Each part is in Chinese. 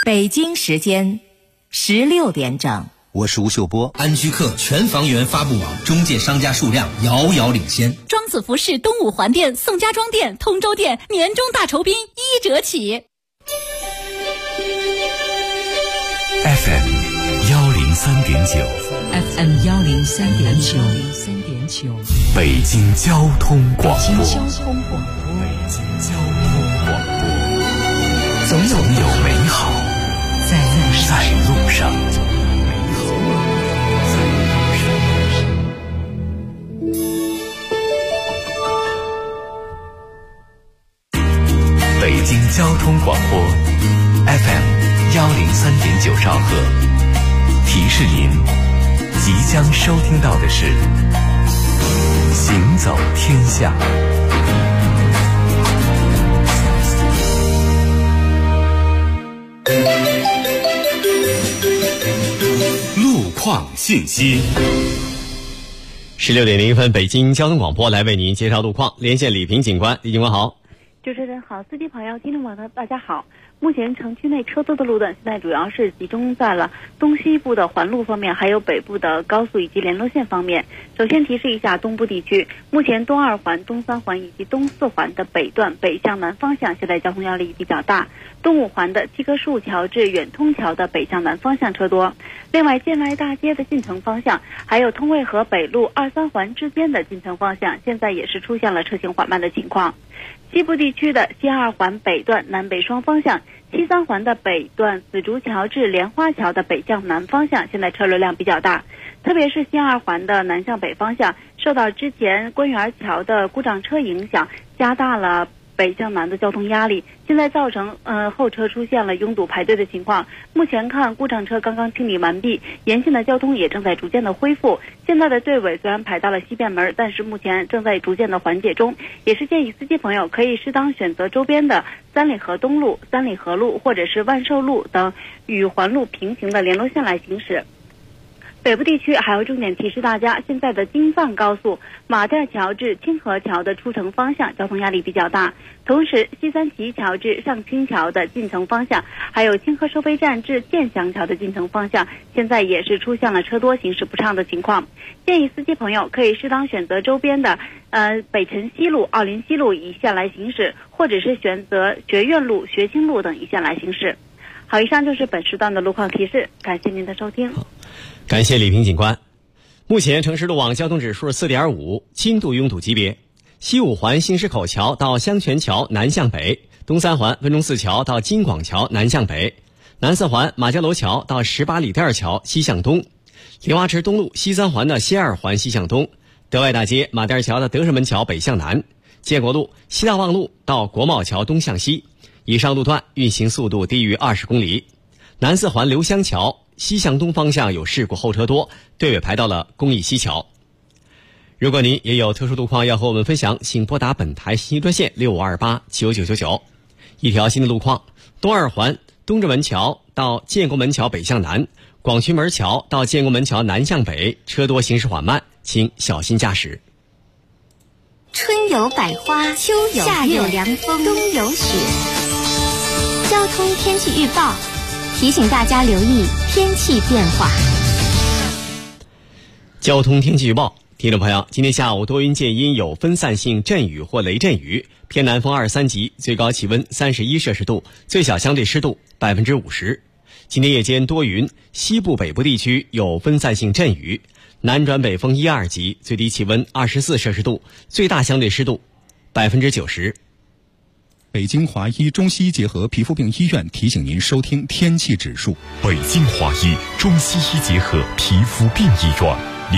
北京时间16点整。 我是吴秀波。 安居客全房源发布网中介商家数量遥遥领先。 庄子服饰东五环店、宋家庄店、通州店年终大酬宾1折起。 FM 103.9 FM 103.9 北京交通广播。 北京交通广播，总有美好在路上。 北京交通广播 FM 103.9兆赫，提示您即将收听到的是行走天下。路况信息。 16点01分，北京交通广播来为您介绍路况，连线李平警官。李警官好。 主持人好，司机朋友、听众朋友大家好。目前城区内车多的路段现在主要是集中在了东西部的环路方面，还有北部的高速以及联络线方面。首先提示一下东部地区，目前东2环、东3环以及东4环的北段北向南方向现在交通压力比较大，东5环的七棵树桥至远通桥的北向南方向车多。另外建外大街的进城方向，还有通渭河北路2、3环之间的进城方向现在也是出现了车行缓慢的情况。西部地区的西2环北段南北双方向，西3环的北段紫竹桥至莲花桥的北向南方向现在车流量比较大，特别是西2环的南向北方向，受到之前官园桥的故障车影响，加大了北向南的交通压力，现在造成后车出现了拥堵排队的情况。目前看故障车刚刚清理完毕，沿线的交通也正在逐渐的恢复。现在的队尾虽然排到了西便门，但是目前正在逐渐的缓解中，也是建议司机朋友可以适当选择周边的三里河东路、三里河路或者是万寿路等与环路平行的联络线来行驶。北部地区还要重点提示大家，现在的京藏高速马甸桥至清河桥的出城方向交通压力比较大，同时西三旗桥至上清桥的进城方向，还有清河收费站至建祥桥的进城方向现在也是出现了车多行驶不畅的情况，建议司机朋友可以适当选择周边的北辰西路、奥林西路一线来行驶，或者是选择学院路、学清路等一线来行驶。好，以上就是本时段的路况提示，感谢您的收听。 感谢李平警官。目前城市路网交通指数 4.5， 轻度拥堵级别。西5环新市口桥到香泉桥南向北，东3环温中寺桥到金广桥南向北，南4环马家楼桥到18里店桥西向东，莲花池东路西3环的西2环西向东，德外大街马甸桥的德胜门桥北向南，建国路西大望路到国贸桥东向西，以上路段运行速度低于20公里。南4环刘香桥西向东方向有事故，后车多，队尾排到了公益西桥。如果您也有特殊路况要和我们分享，请拨打本台信息专线65289999。一条新的路况，东2环东直门桥到建国门桥北向南，广渠门桥到建国门桥南向北，车多行驶缓慢，请小心驾驶。 春有百花，秋有夏有凉风，冬有雪。交通天气预报提醒大家留意天气变化。 交通天气预报，听众朋友，今天下午多云见阴，有分散性阵雨或雷阵雨，偏南风2、3级，最高气温31摄氏度，最小相对湿度50%。今天夜间多云，西部北部地区有分散性阵雨，南转北风1、2级，最低气温24摄氏度，最大相对湿度90%。 北京华医中西医结合皮肤病医院提醒您收听天气指数。 北京华医中西医结合皮肤病医院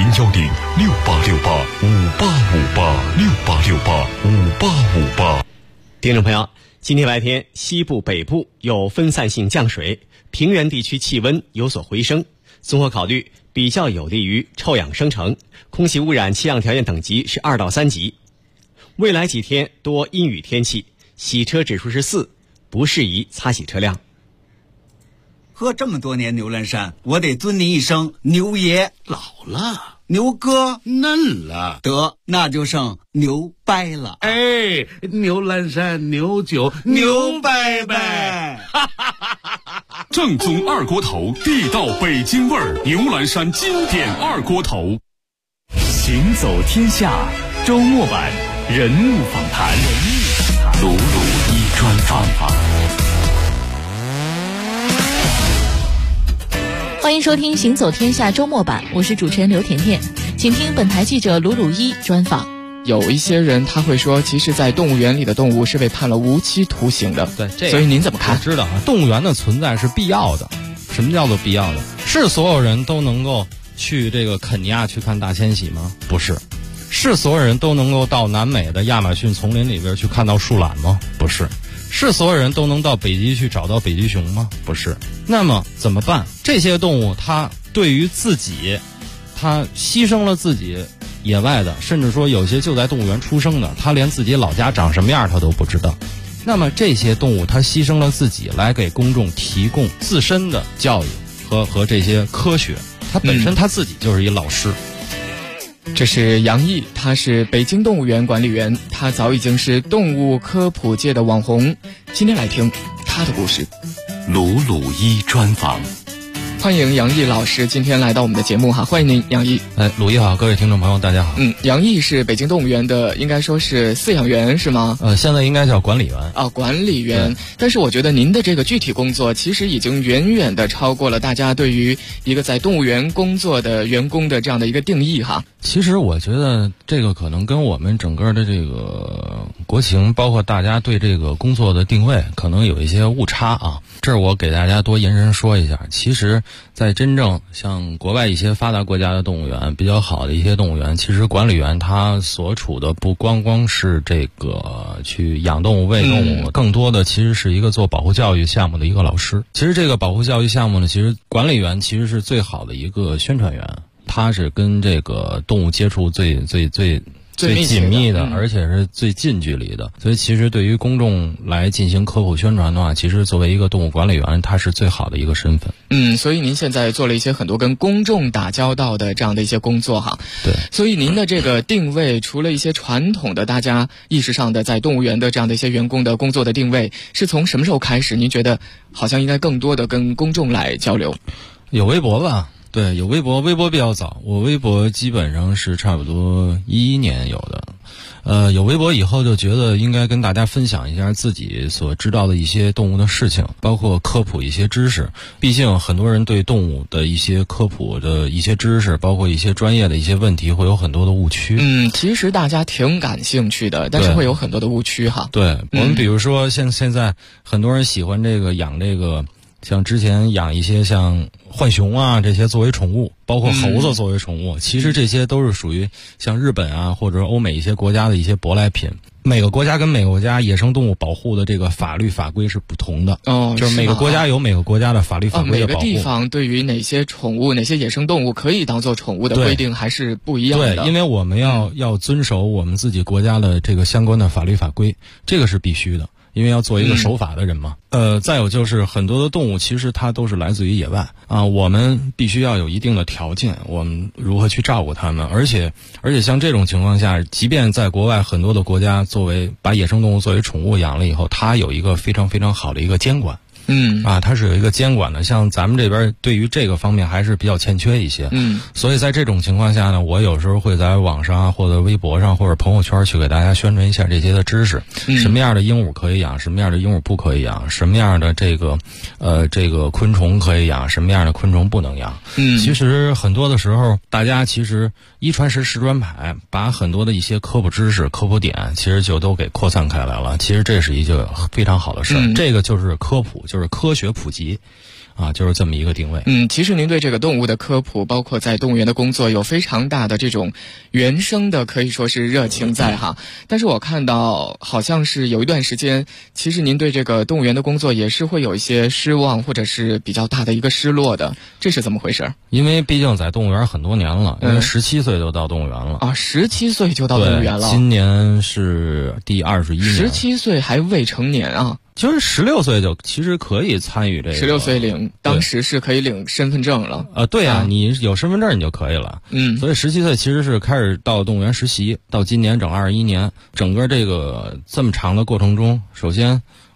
，0106858586858 听众朋友，今天白天西部北部有分散性降水，平原地区气温有所回升，综合考虑比较有利于臭氧生成，空气污染气象条件等级是2到3级。未来几天多阴雨天气，洗车指数是4，不适宜擦洗车辆。 喝这么多年牛栏山，我得尊您一声牛爷。 老了， 牛哥嫩了， 得那就剩牛掰了。 哎，牛栏山牛酒牛掰掰，哈哈哈哈哈哈。 正宗二锅头，地道北京味儿，牛栏山经典二锅头。 行走天下周末版人物访谈，鲁鲁一专访。 欢迎收听《行走天下》周末版，我是主持人刘甜甜，请听本台记者鲁鲁一专访。 有一些人他会说，其实在动物园里的动物是被判了无期徒刑的。 对，这个所以您怎么看？ 我知道啊，动物园的存在是必要的。什么叫做必要的？是所有人都能够去这个肯尼亚去看大迁徙吗？不是。是所有人都能够到南美的亚马逊丛林里边去看到树懒吗？不是。是所有人都能到北极去找到北极熊吗？不是。那么怎么办？这些动物它对于自己，它牺牲了自己野外的，甚至说有些就在动物园出生的，他连自己老家长什么样他都不知道。那么这些动物它牺牲了自己来给公众提供自身的教育和这些科学，它本身他自己就是一老师。 这是杨毅，他是北京动物园管理员，他早已经是动物科普界的网红。今天来听他的故事。 鲁鲁一专访。 欢迎杨毅老师今天来到我们的节目哈，欢迎您杨毅。 鲁毅好，各位听众朋友大家好。 杨毅是北京动物园的，应该说是饲养员是吗？ 现在应该叫管理员啊，管理员。但是我觉得您的这个具体工作其实已经远远的超过了大家对于一个在动物园工作的员工的这样的一个定义哈。 其实我觉得这个可能跟我们整个的这个国情，包括大家对这个工作的定位可能有一些误差啊。这儿我给大家多延伸说一下，其实在真正像国外一些发达国家的动物园，比较好的一些动物园，其实管理员他所处的不光是这个去养动物喂动物，更多的其实是一个做保护教育项目的一个老师。其实这个保护教育项目呢，其实管理员其实是最好的一个宣传员，他是跟这个动物接触最紧密的，而且是最近距离的。所以其实对于公众来进行科普宣传的话，其实作为一个动物管理员，他是最好的一个身份。 所以您现在做了一些很多跟公众打交道的这样的一些工作哈。 对。 所以您的这个定位，除了一些传统的大家意识上的在动物园的这样的一些员工的工作的定位，是从什么时候开始？您觉得好像应该更多的跟公众来交流？ 有微博吧。对，有微博比较早，我微博基本上是差不多11年有的。有微博以后就觉得应该跟大家分享一下自己所知道的一些动物的事情，包括科普一些知识。毕竟很多人对动物的一些科普的一些知识，包括一些专业的一些问题，会有很多的误区。 其实大家挺感兴趣的，但是会有很多的误区哈。 对，我们比如说现在很多人喜欢这个养这个。像之前养一些像浣熊啊这些作为宠物，包括猴子作为宠物，其实这些都是属于像日本啊或者欧美一些国家的一些舶来品。每个国家跟每个国家野生动物保护的这个法律法规是不同的。就是每个国家有每个国家的法律法规的保护。 每个地方对于哪些宠物、哪些野生动物可以当做宠物的规定还是不一样的。 对，因为我们要遵守我们自己国家的这个相关的法律法规，这个是必须的。因为要做一个守法的人嘛。再有就是很多的动物其实它都是来自于野外啊，我们必须要有一定的条件，我们如何去照顾它们。而且像这种情况下，即便在国外很多的国家作为把野生动物作为宠物养了以后，它有一个非常非常好的一个监管。它是有一个监管的，像咱们这边对于这个方面还是比较欠缺一些。所以在这种情况下呢，我有时候会在网上或者微博上或者朋友圈去给大家宣传一下这些的知识。什么样的鹦鹉可以养，什么样的鹦鹉不可以养，什么样的这个昆虫可以养，什么样的昆虫不能养。其实很多的时候大家其实一传十十传百，把很多的一些科普知识科普点其实就都给扩散开来了。其实这是一个非常好的事。这个就是科普，就是科学普及啊，就是这么一个定位。 其实您对这个动物的科普，包括在动物园的工作，有非常大的这种原生的可以说是热情在哈。但是我看到好像是有一段时间，其实您对这个动物园的工作也是会有一些失望，或者是比较大的一个失落的，这是怎么回事？ 因为毕竟在动物园很多年了，因为17岁就到动物园了啊 ，17岁就到动物园了。 今年是第21年。 17岁还未成年啊。 就是16岁就其实可以参与这个 ，16岁领，当时是可以领身份证了。 对啊，你有身份证你就可以了。所以17岁其实是开始到动物园实习，到今年整21年，整个这个这么长的过程中，首先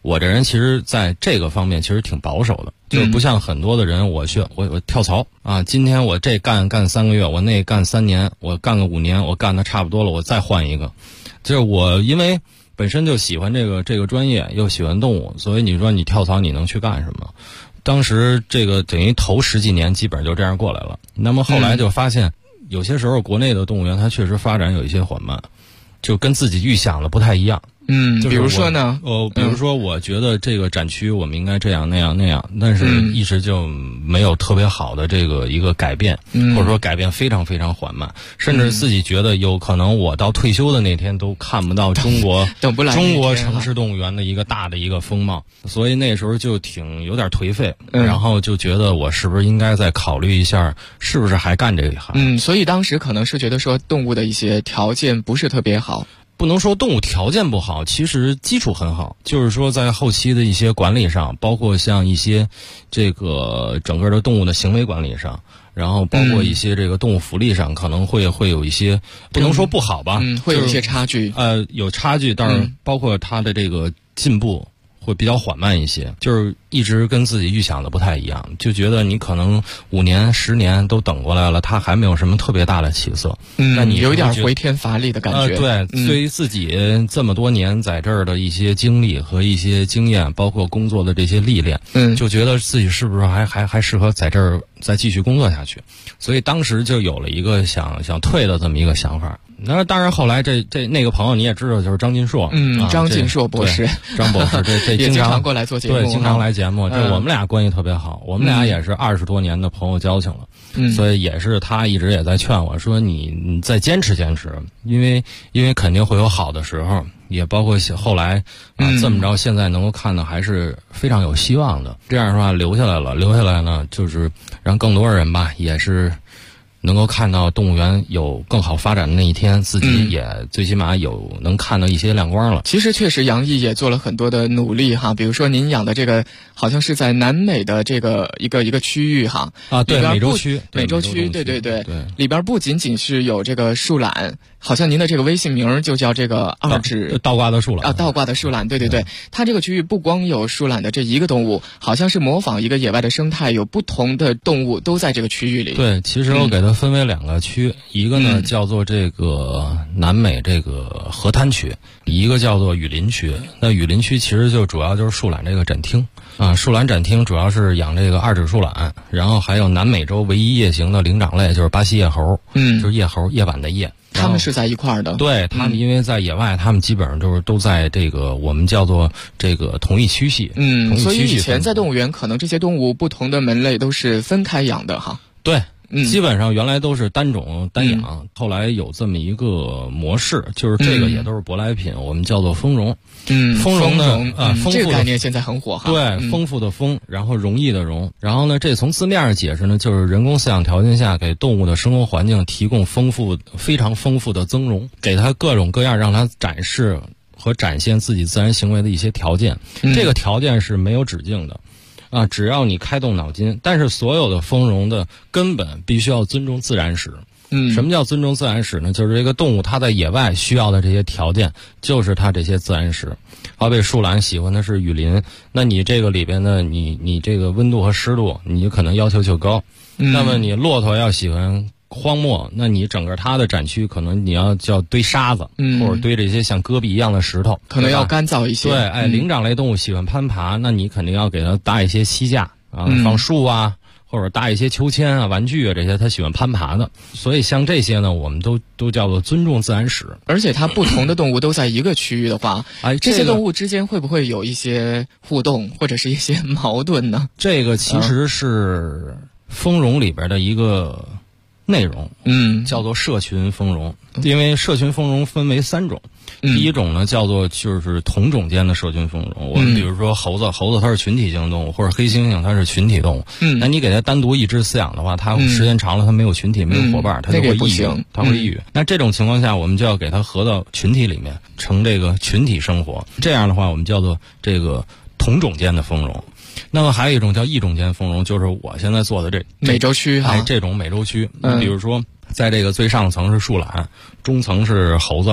我这人其实在这个方面其实挺保守的，就是不像很多的人，我跳槽啊，今天我这干3个月，我那干3年，我干个5年，我干的差不多了，我再换一个。就是我因为本身就喜欢这个专业，又喜欢动物，所以你说你跳槽你能去干什么？当时这个等于头10几年基本就这样过来了。那么后来就发现，有些时候国内的动物园它确实发展有一些缓慢，就跟自己预想的不太一样。 比如说呢？ 比如说，我觉得这个展区我们应该这样那样，但是一直就没有特别好的这个一个改变，或者说改变非常非常缓慢，甚至自己觉得有可能我到退休的那天都看不到中国城市动物园的一个大的一个风貌，所以那时候就有点颓废，然后就觉得我是不是应该再考虑一下，是不是还干这一行？ 所以当时可能是觉得说动物的一些条件不是特别好。 不能说动物条件不好，其实基础很好，就是说在后期的一些管理上，包括像一些这个整个的动物的行为管理上，然后包括一些这个动物福利上，可能会有一些不能说不好吧， 会有一些差距。 有差距，但是包括它的这个进步会比较缓慢一些，就是一直跟自己预想的不太一样，就觉得你可能5年10年都等过来了，它还没有什么特别大的起色，那你有一点回天乏力的感觉。 对，对于自己这么多年在这儿的一些经历和一些经验，包括工作的这些历练，就觉得自己是不是还适合在这儿再继续工作下去，所以当时就有了一个想退的这么一个想法。那当然后来那个朋友你也知道，就是张金硕， 张金硕博士， 张博士这也经常过来做节目， 对，经常来节目，这我们俩关系特别好，我们俩也是20多年的朋友交情了，所以也是他一直也在劝我说你再坚持，因为肯定会有好的时候，也包括后来这么着，现在能够看到还是非常有希望的。这样的话留下来呢，就是让更多人吧，也是能够看到动物园有更好发展的那一天，自己也最起码能看到一些亮光了。 其实确实杨毅也做了很多的努力哈，比如说您养的这个好像是在南美的这个一个区域哈， 对，美洲区， 对，里边不仅仅是有这个树懒，好像您的这个微信名就叫这个2指倒挂的树懒倒挂的树懒，对，它这个区域不光有树懒的这一个动物，好像是模仿一个野外的生态，有不同的动物都在这个区域里。 对，其实我给它分为2个区，一个呢叫做这个南美这个河滩区，一个叫做雨林区。那雨林区其实就主要就是树懒这个展厅啊，树懒展厅主要是养这个2指树懒，然后还有南美洲唯一夜行的灵长类，就是巴西夜猴，就是夜猴，夜晚的夜。 他们是在一块儿的， 对，他们因为在野外，他们基本上就是都在这个我们叫做这个同一区系。 所以以前在动物园，可能这些动物不同的门类都是分开养的哈。 对。基本上原来都是单种单养，后来有这么一个模式，就是这个也都是舶来品，我们叫做丰容。丰容呢，丰富这个概念现在很火哈。 对，丰富的丰，然后容易的容，然后呢，这从字面上解释呢，就是人工饲养条件下给动物的生活环境提供非常丰富的增容，给它各种各样让它展示和展现自己自然行为的一些条件。这个条件是没有止境的。只要你开动脑筋，但是所有的丰容的根本必须要尊重自然史。什么叫尊重自然史呢？就是这个动物它在野外需要的这些条件，就是它这些自然史。好比树懒喜欢的是雨林，那你这个里边呢，你这个温度和湿度，你就可能要求就高。那么你骆驼要喜欢荒漠，那你整个它的展区可能你要堆沙子，或者堆这些像戈壁一样的石头， 可能要干燥一些。 对，灵长类动物喜欢攀爬，那你肯定要给它搭一些栖架放树啊，或者搭一些秋千啊、玩具啊这些，它喜欢攀爬的。所以像这些呢，我们都叫做尊重自然史。 而且它不同的动物都在一个区域的话，这些动物之间会不会有一些互动或者是一些矛盾呢？ 这个其实是丰容里边的一个内容，叫做社群丰容。因为社群丰容分为3种，第一种呢叫做就是同种间的社群丰容。我们比如说猴子它是群体性动物，或者黑猩猩它是群体动物。那你给它单独一只饲养的话，它时间长了它没有群体，没有伙伴，它就会抑郁，它会抑郁。那这种情况下，我们就要给它合到群体里面，成这个群体生活。这样的话，我们叫做这个同种间的丰容。那么还有一种叫异种间丰容，就是我现在做的这美洲区这种美洲区。比如说在这个最上层是树懒，中层是猴子，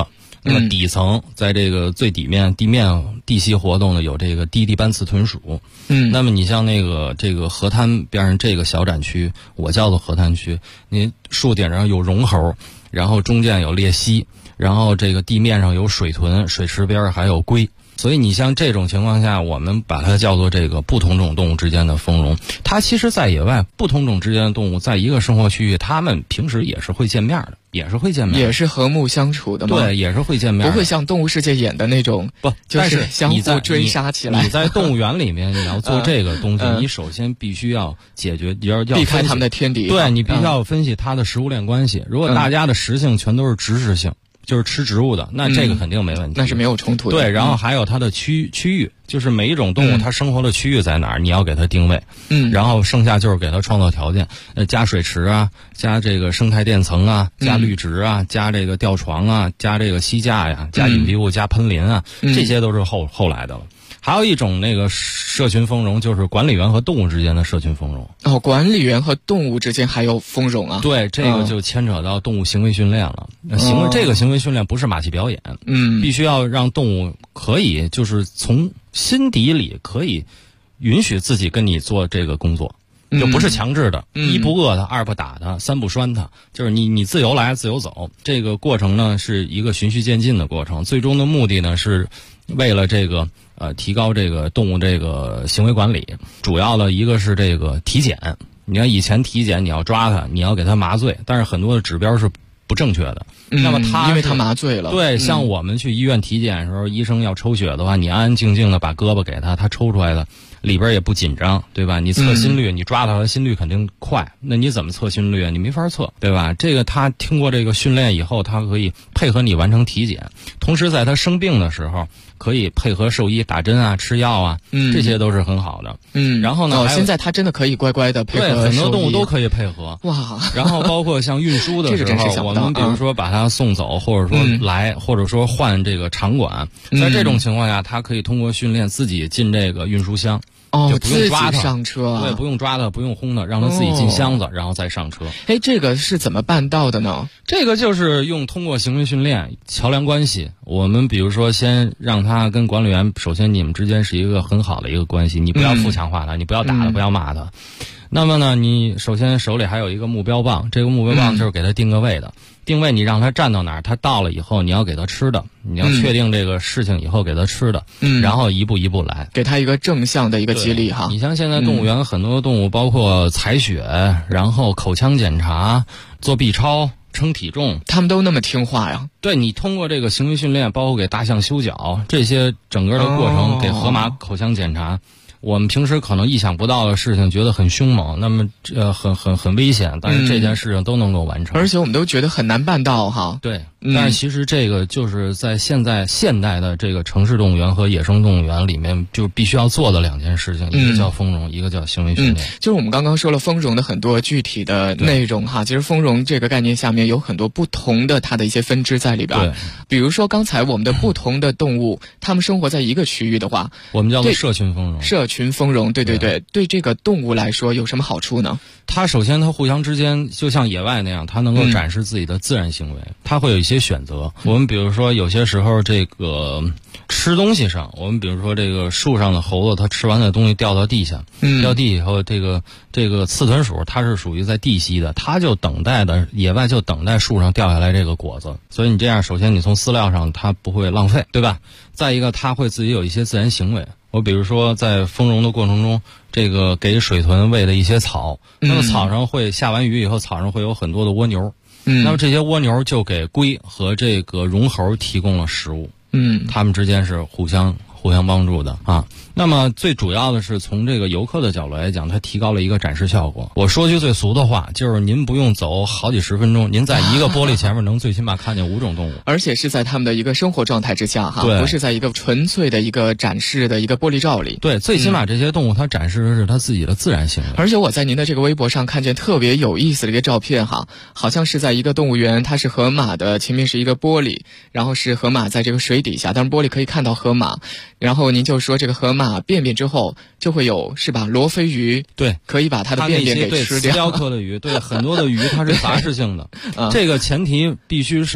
那么底层在这个最底面地栖活动的有这个低地斑刺豚鼠。那么你像这个河滩边上这个小展区，我叫做河滩区，你树顶上有绒猴，然后中间有鬣蜥，然后这个地面上有水豚，水池边还有龟。所以你像这种情况下，我们把它叫做这个不同种动物之间的丰容。它其实在野外不同种之间的动物在一个生活区域，它们平时也是会见面的，也是和睦相处的嘛。对，也是会见面，不会像动物世界演的那种，不，就是相互追杀起来。你在动物园里面你要做这个东西，你首先必须要解决，要避开他们的天敌。对，你必须要分析它的食物链关系。如果大家的食性全都是植食性，就是吃植物的，那这个肯定没问题，那是没有冲突的。对，然后还有它的区域，就是每一种动物它生活的区域在哪儿，你要给它定位。然后剩下就是给它创造条件，加水池啊，加这个生态垫层啊，加绿植啊，加这个吊床啊，加这个栖架呀，加隐蔽物，加喷林啊，这些都是后来的了。还有一种那个社群丰容，就是管理员和动物之间的社群丰容。哦，管理员和动物之间还有丰容啊？对，这个就牵扯到动物行为训练了。这个行为训练不是马戏表演，必须要让动物可以就是从心底里可以允许自己跟你做这个工作。就不是强制的，一不饿它，二不打它，三不拴它，就是你自由来自由走。这个过程呢是一个循序渐进的过程，最终的目的呢是为了这个提高这个动物这个行为管理。主要的一个是这个体检，你看以前体检你要抓它，你要给它麻醉，但是很多的指标是不正确的。那么因为它麻醉了。对，像我们去医院体检的时候，医生要抽血的话，你安安静静的把胳膊给他抽出来的里边也不紧张，对吧？你测心率，你抓到他心率肯定快，那你怎么测心率？你没法测，对吧？这个他听过这个训练以后，他可以配合你完成体检，同时在他生病的时候可以配合兽医打针啊、吃药啊，这些都是很好的。然后呢，现在他真的可以乖乖的配合，对，很多动物都可以配合。哇！然后包括像运输的时候，我们比如说把它送走，或者说或者说换这个场馆，在这种情况下，它可以通过训练自己进这个运输箱。就不用抓它上车，对，不用抓它，不用轰它，让它自己进箱子，然后再上车。这个是怎么办到的呢？这个就是通过行为训练、桥梁关系。我们比如说，先让他跟管理员，首先你们之间是一个很好的一个关系，你不要负强化他，你不要打他，不要骂他。那么呢，你首先手里还有一个目标棒，这个目标棒就是给他定个位的。定位你让他站到哪儿，他到了以后你要给他吃的，你要确定这个事情以后给他吃的，然后一步一步来，给他一个正向的一个激励哈。你像现在动物园很多动物，包括采血，然后口腔检查、做 B 超、称体重，他们都那么听话呀？对，你通过这个行为训练，包括给大象修脚，这些整个的过程，给河马口腔检查。我们平时可能意想不到的事情，觉得很凶猛，那么很危险，但是这件事情都能够完成，而且我们都觉得很难办到哈。对，但是其实这个就是在现代的这个城市动物园和野生动物园里面，就必须要做的两件事情，一个叫丰容，一个叫行为训练。就是我们刚刚说了丰容的很多具体的内容哈，其实丰容这个概念下面有很多不同的它的一些分支在里边。对，比如说刚才我们的不同的动物，它们生活在一个区域的话，我们叫做社群丰容。社群丰容，对，对这个动物来说有什么好处呢？它首先它互相之间就像野外那样，它能够展示自己的自然行为，它会有一些选择。我们比如说有些时候这个吃东西上，我们比如说这个树上的猴子，它吃完的东西掉到地下，掉地以后，这个刺豚鼠它是属于在地栖的，它就野外就等待树上掉下来这个果子。所以你这样，首先你从饲料上它不会浪费，对吧？再一个，它会自己有一些自然行为。我比如说在丰容的过程中，这个给水豚喂的一些草，那么草上会下完雨以后，草上会有很多的蜗牛，那么这些蜗牛就给龟和这个绒猴提供了食物，它们之间是互相帮助的啊。那么最主要的是从这个游客的角度来讲，它提高了一个展示效果。我说句最俗的话，就是您不用走好几十分钟，您在一个玻璃前面能最起码看见5种动物，而且是在他们的一个生活状态之下哈，不是在一个纯粹的一个展示的一个玻璃罩里。对，最起码这些动物它展示的是它自己的自然性。而且我在您的这个微博上看见特别有意思的一个照片哈，好像是在一个动物园，它是河马的前面是一个玻璃，然后是河马在这个水底下，当然玻璃可以看到河马，然后您就说这个河马便便之后就会有是吧罗非鱼，对，可以把它的便便给吃掉。饲料科的鱼，对，很多的鱼它是杂食性的，这个前提必须是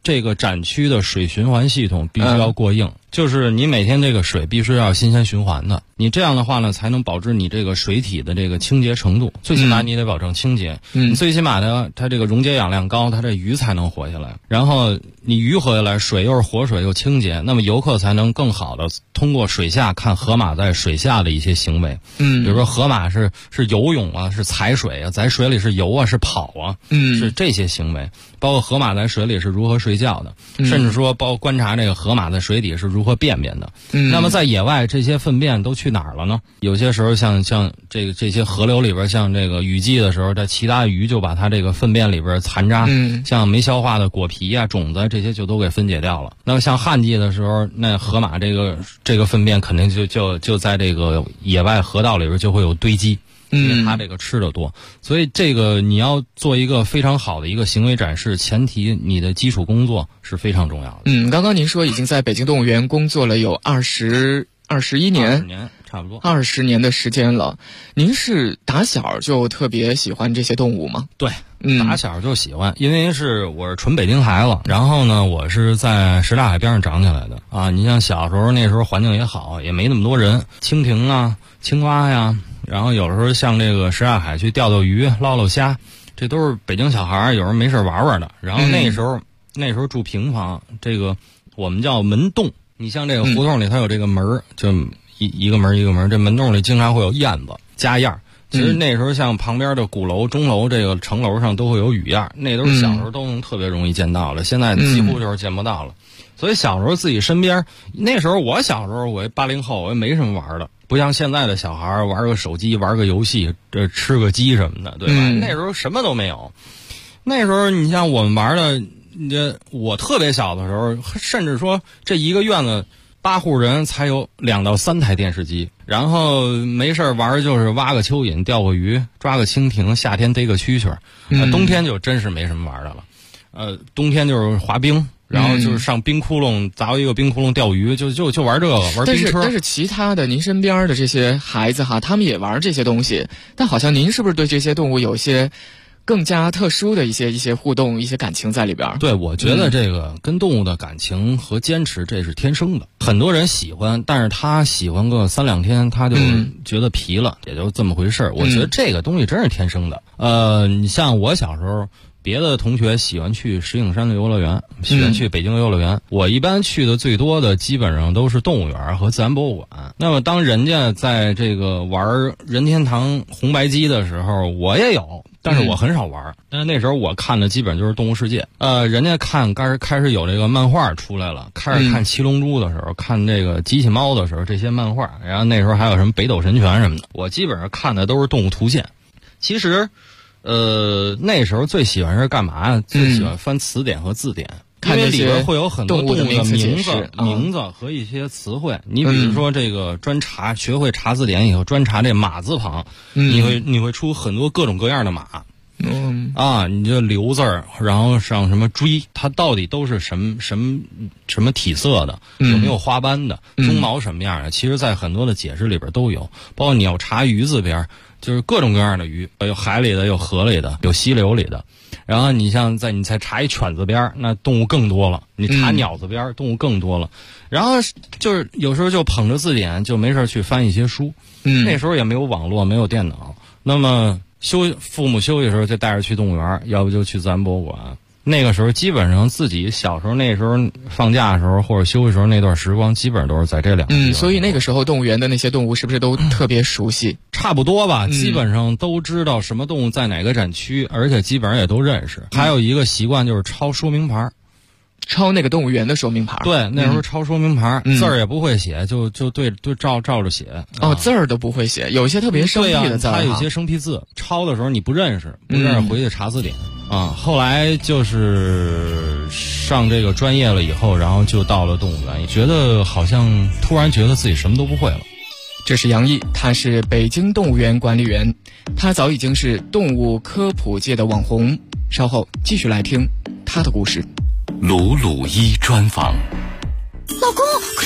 这个展区的水循环系统必须要过硬，就是你每天这个水必须要新鲜循环的。你这样的话呢，才能保证你这个水体的这个清洁程度。最起码你得保证清洁，最起码它这个溶解氧量高，它这鱼才能活下来。然后你鱼活下来，水又是活水又清洁，那么游客才能更好的通过水下看河马在水下的一些行为。比如说河马是游泳啊，是踩水啊，在水里是游啊，是跑啊，是这些行为。包括河马在水里是如何睡觉的，甚至说包括观察这个河马在水底是如何便便的。那么在野外这些粪便都去哪儿了呢？有些时候像这些河流里边，像这个雨季的时候，这其他鱼就把它这个粪便里边残渣，像没消化的果皮啊、种子这些就都给分解掉了。那么像旱季的时候，那河马这个粪便肯定就在这个野外河道里边就会有堆积。因为它这个吃的多，所以这个你要做一个非常好的一个行为展示，前提你的基础工作是非常重要的。 刚刚您说已经在北京动物园工作了有21年 ，20年差不多 ，20年的时间了。您是打小就特别喜欢这些动物吗？ 对，打小就喜欢，因为我是纯北京孩子，然后呢，我是在什刹海边上长起来的啊。你像小时候那时候环境也好，也没那么多人，蜻蜓啊、青蛙呀。然后有时候像这个什刹海去钓鱼、捞虾，这都是北京小孩有时候没事玩玩的。然后那时候住平房，这个我们叫门洞。你像这个胡同里，它有这个门，就一个门一个门，这门洞里经常会有燕子、家燕。其实那时候像旁边的鼓楼、钟楼这个城楼上都会有雨燕，那都是小时候都能特别容易见到的，现在几乎就是见不到了。所以小时候自己身边，那时候我小时候我80后，我也没什么玩的。不像现在的小孩玩个手机、玩个游戏、吃个鸡什么的，对吧？那时候什么都没有。那时候你像我们玩的，我特别小的时候，甚至说这一个院子8户人才有2到3台电视机，然后没事玩就是挖个蚯蚓、钓个鱼、抓个蜻蜓，夏天逮个蛐蛐，冬天就真是没什么玩的了。冬天就是滑冰。然后就是上冰窟窿，凿一个冰窟窿钓鱼，就玩这个，玩冰车。 但是其他的您身边的这些孩子哈，他们也玩这些东西，但好像您是不是对这些动物有一些更加特殊的一些互动、一些感情在里边？ 对，我觉得这个跟动物的感情和坚持，这是天生的。很多人喜欢，但是他喜欢个3、2天，他就觉得疲了，也就这么回事。我觉得这个东西真是天生的。你像我小时候。别的同学喜欢去石景山的游乐园，喜欢去北京游乐园。我一般去的最多的基本上都是动物园和自然博物馆。那么当人家在这个玩任天堂红白机的时候，我也有，但是我很少玩。但是那时候我看的基本就是动物世界。人家开始有这个漫画出来了，开始看七龙珠的时候，看这个机器猫的时候，这些漫画，然后那时候还有什么北斗神拳什么的，我基本上看的都是动物图鉴。其实那时候最喜欢是干嘛呀？最喜欢翻词典和字典，因为里边会有很多动物的名字和一些词汇。你比如说这个学会查字典以后，专查这马字旁，你会出很多各种各样的马。你就留字儿，然后像什么锥，它到底都是什么体色的，有没有花斑的，鬃毛什么样的？其实，在很多的解释里边都有。包括你要查鱼字边，就是各种各样的鱼，有海里的，有河里的，有溪流里的。然后你像你再查一犬字边，那动物更多了；你查鸟字边，动物更多了。然后就是有时候就捧着字典，就没事去翻一些书。那时候也没有网络，没有电脑，那么。父母休息的时候就带着去动物园，要不就去自然博物馆。那个时候基本上自己小时候那时候放假的时候或者休息时候那段时光，基本上都是在这两个地方。 所以那个时候动物园的那些动物是不是都特别熟悉？ 差不多吧，基本上都知道什么动物在哪个展区，而且基本上也都认识。还有一个习惯就是抄说明牌。 抄那个动物园的说明牌。 对，那时候抄说明牌，字儿也不会写，就对照着写。 字儿都不会写，有一些特别生僻的字。 它有些生僻字，抄的时候你不认识回去查字典后来就是上这个专业了以后，然后就到了动物园，也觉得好像突然觉得自己什么都不会了。 这是杨毅，他是北京动物园管理员，他早已经是动物科普界的网红。稍后继续来听他的故事。 鲁鲁一专访。 老公，快来，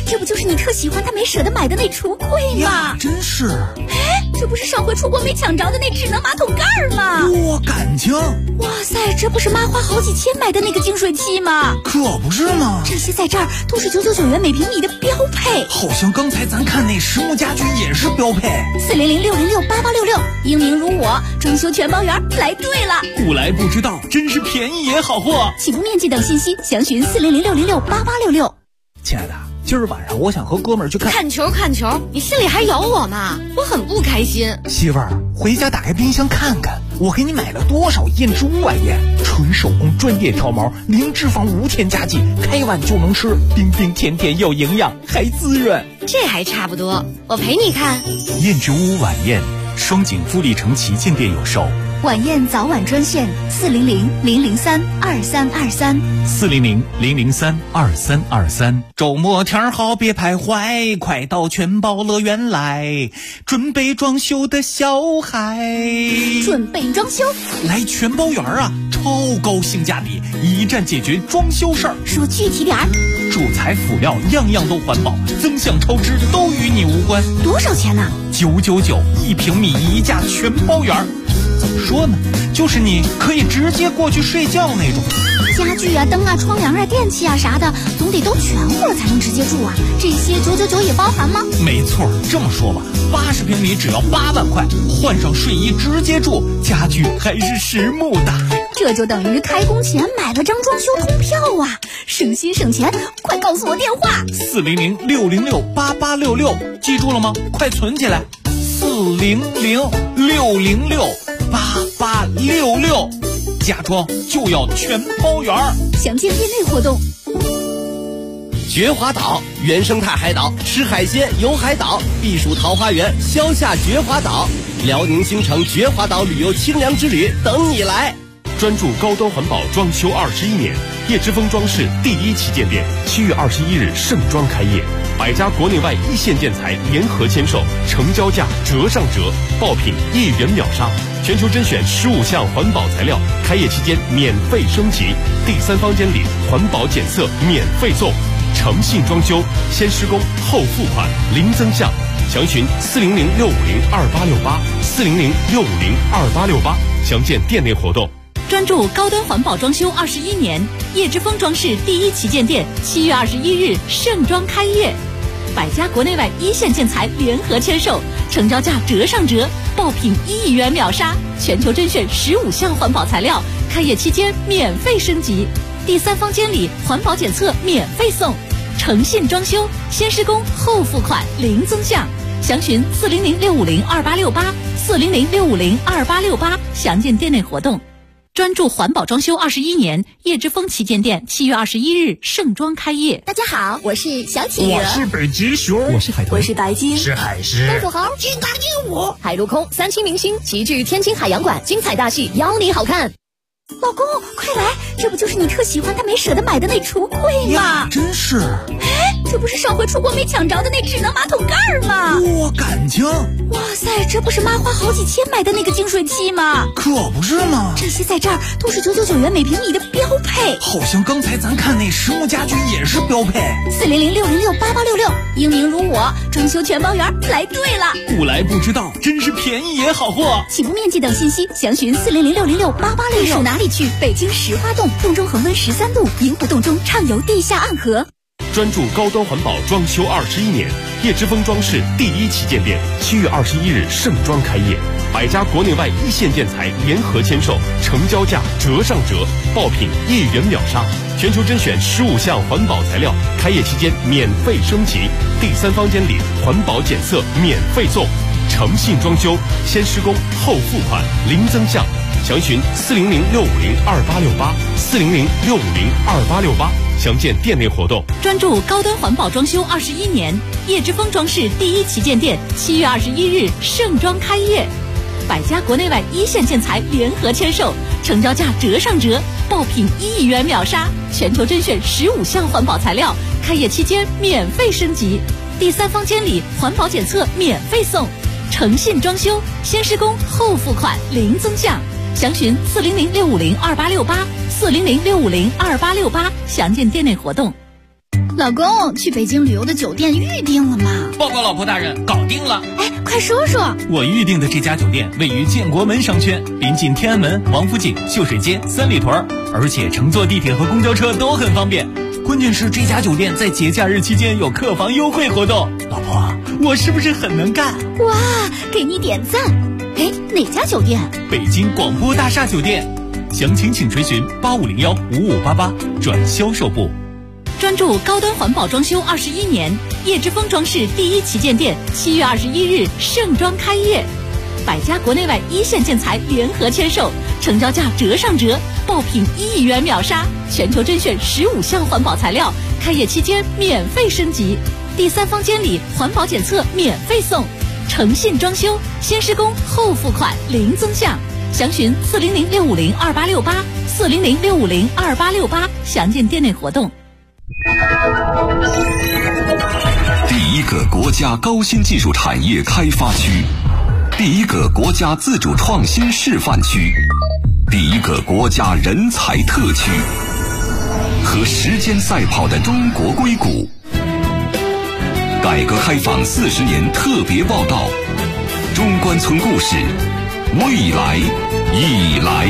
这不就是你特喜欢但没舍得买的那橱柜吗？ 真是。 哎，这不是上回出国没抢着的那智能马桶盖吗？ 多感情！ 哇塞，这不是妈花好几千买的那个净水器吗？ 可不是吗？ 这些在这儿都是999元每平米的标配。 好像刚才咱看那实木家居也是标配。 400-606-8866，英明如我，装修全包圆，来对了。 不来不知道，真是便宜也好货。 起步面积等信息详询400-606-8866。 亲爱的，今儿晚上我想和哥们儿去看球，你心里还有我吗？我很不开心。 媳妇儿，回家打开冰箱看看，我给你买了多少燕之屋晚宴，纯手工专业调毛，零脂肪无添加剂，开碗就能吃，冰冰甜甜有营养，还滋润。 这还差不多，我陪你看。 燕之屋晚宴，双井富力城旗舰店有售。 晚宴早晚专线400-003-2323 400-003-2323。 周末天好别徘徊，快到全宝乐园来，准备装修的小孩。 准备装修来全宝园啊，超高性价比，一站解决装修事儿。 说具体点儿。 主材辅料样样都环保，增项超支都与你无关。 多少钱呢 ？999，1平米1价全包圆。怎么说呢？就是你可以直接过去睡觉那种。 家具啊、灯啊、窗帘啊、电器啊啥的，总得都全乎了才能直接住啊。这些999也包含吗？ 没错，这么说吧，80平米只要8万块，换上睡衣直接住，家具还是实木的。 这就等于开工前买了张装修通票啊，省心省钱！快告诉我电话 400-606-8866，记住了吗？快存起来，400-606-8866，家装就要全包圆。 详见店内活动。 绝华岛原生态海岛，吃海鲜游海岛，避暑桃花源，消夏绝华岛，辽宁新城绝华岛旅游清凉之旅等你来。 专注高端环保装修21年，叶之峰装饰第1旗舰店7月21日盛装开业，100家国内外一线建材联合签售，成交价折上折，爆品1元秒杀，全球甄选15项环保材料，开业期间免费升级，第3方监理环保检测免费送，诚信装修，先施工后付款，零增项，详询400-650-2868 400-650-2868，详见店内活动。 专注高端环保装修21年，叶之峰装饰第1旗舰店7月21日盛装开业，100家国内外一线建材联合签售，成交价折上折，爆品1元秒杀，全球甄选15项环保材料，开业期间免费升级，第3方监理环保检测免费送，诚信装修，先施工后付款，零增项，详询400-650-2868 400-650-2868，详见店内活动。专注环保装修21年，叶之峰旗舰店7月21日盛装开业。 大家好，我是小企鹅， 我是北极熊， 我是海豚， 我是白鲸， 是海狮， 豆腐猴，金刚鹦鹉，海陆空3清明星齐聚天津海洋馆，精彩大戏邀你好看。 老公，快来！这不就是你特喜欢但没舍得买的那橱柜吗？ 真是。 哎，这不是上回出国没抢着的那智能马桶盖吗？ 多感情！ 哇塞，这不是妈花好几千买的那个净水器吗？ 可不是吗？ 这些在这儿都是999元每平米的标配。 好像刚才咱看那实木家居也是标配。 400-606-8866，英明如我，装修全包圆，来对了。 不来不知道，真是便宜也好货。 起步面积等信息详询400-606-8866。哪里去？北京石花洞，洞中恒温13度，银湖洞中畅游地下暗河。 专注高端环保装修21年，叶之峰装饰第1旗舰店7月21日盛装开业，100家国内外一线建材联合签售，成交价折上折，爆品1元秒杀，全球甄选15项环保材料，开业期间免费升级，第3方监理环保检测免费送，诚信装修，先施工后付款，零增项，详询400-650-2868 400-650-2868，详见店内活动。 专注高端环保装修21年，叶之峰装饰第1旗舰店7月21日盛装开业，100家国内外一线建材联合签售，成交价折上折，爆品1元秒杀，全球甄选15项环保材料，开业期间免费升级，第3方监理环保检测免费送，诚信装修，先施工后付款，零增项，详询400-650-2868 400-650-2868，详见店内活动。 老公，去北京旅游的酒店预定了吗？ 报告老婆大人，搞定了。 哎，快说说。 我预定的这家酒店位于建国门商圈，临近天安门、王府井、秀水街、三里屯，而且乘坐地铁和公交车都很方便。关键是这家酒店在节假日期间有客房优惠活动。老婆，我是不是很能干？ 哇，给你点赞。哎，哪家酒店？ 北京广播大厦酒店。详情请垂询8501-5588转销售部。 专注高端环保装修21年，叶之峰装饰第一旗舰店7月21日盛装开业，百家国内外一线建材联合签售，成交价折上折，爆品1亿元秒杀，全球甄选15项环保材料，开业期间免费升级，第三方监理环保检测免费送，诚信装修，先施工后付款零增项。详询400-650-2868，400-650-2868，详见店内活动。 第一个国家高新技术产业开发区，第一个国家自主创新示范区，第一个国家人才特区，和时间赛跑的中国硅谷。改革开放40年特别报道，中关村故事，未来已来。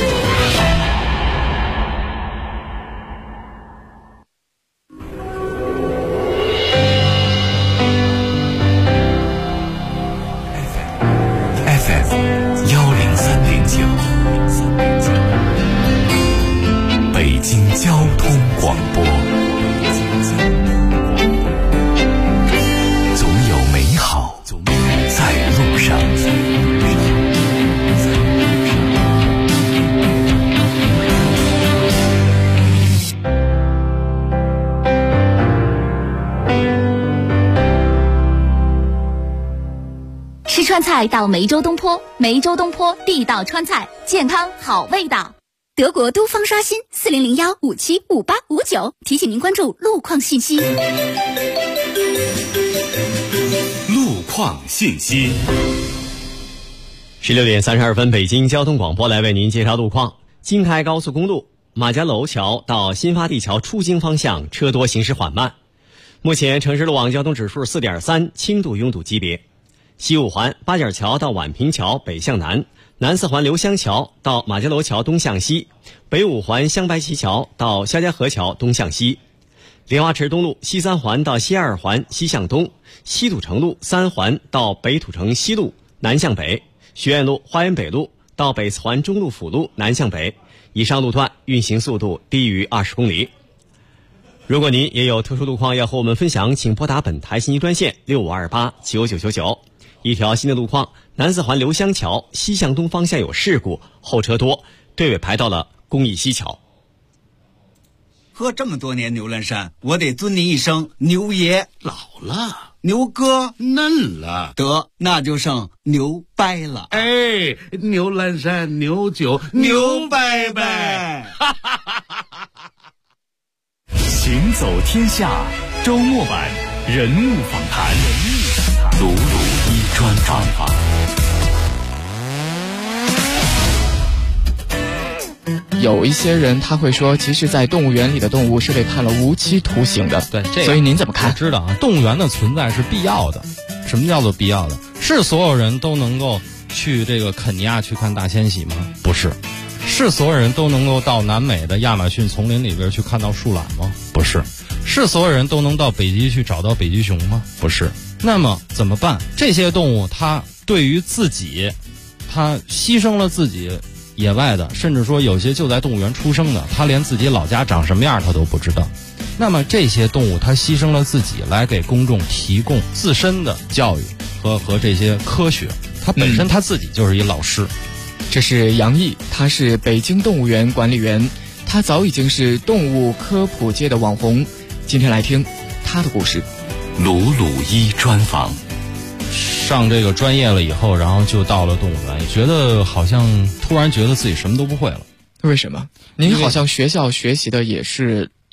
北京交通广播，总有美好在路上。 吃川菜到梅州东坡，梅州东坡地道川菜，健康好味道。德国都方刷新40015758559，提醒您关注路况信息。 路况信息。 16点32分，北京交通广播来为您介绍路况。京开高速公路马家楼桥到新发地桥出京方向车多，行驶缓慢。目前城市路网交通指数 4.3， 轻度拥堵级别。西五环八角桥到宛平桥北向南，南四环刘湘桥到马家楼桥东向西，北五环香白旗桥到肖家河桥东向西，莲花池东路西三环到西二环西向东，西土城路3环到北土城西路南向北，学院路花园北路到北四环中路辅路南向北，以上路段运行速度低于20公里。如果您也有特殊路况要和我们分享，请拨打本台信息专线65289999。一条新的路况，南四环刘湘桥西向东方向有事故，后车多，队尾排到了公益西桥。 喝这么多年牛栏山，我得尊您一声牛爷。 老了， 牛哥嫩了， 得那就剩牛掰了。 哎，牛栏山牛酒牛掰掰。 行走天下周末版人物访谈，鲁鲁一专访。 有一些人他会说，其实在动物园里的动物是被判了无期徒刑的。 对，这所以您怎么看？ 我知道啊，动物园的存在是必要的。什么叫做必要的？是所有人都能够去这个肯尼亚去看大迁徙吗？不是。是所有人都能够到南美的亚马逊丛林里边去看到树懒吗？不是。是所有人都能到北极去找到北极熊吗？不是。那么怎么办？这些动物它对于自己，它牺牲了自己野外的，甚至说有些就在动物园出生的，它连自己老家长什么样它都不知道。那么这些动物它牺牲了自己来给公众提供自身的教育和这些科学，它本身它自己就是一老师。 这是杨毅，他是北京动物园管理员，他早已经是动物科普界的网红。今天来听他的故事。 鲁鲁一专访。 上这个专业了以后，然后就到了动物园，觉得好像突然觉得自己什么都不会了。 为什么？您好像学校学习的也是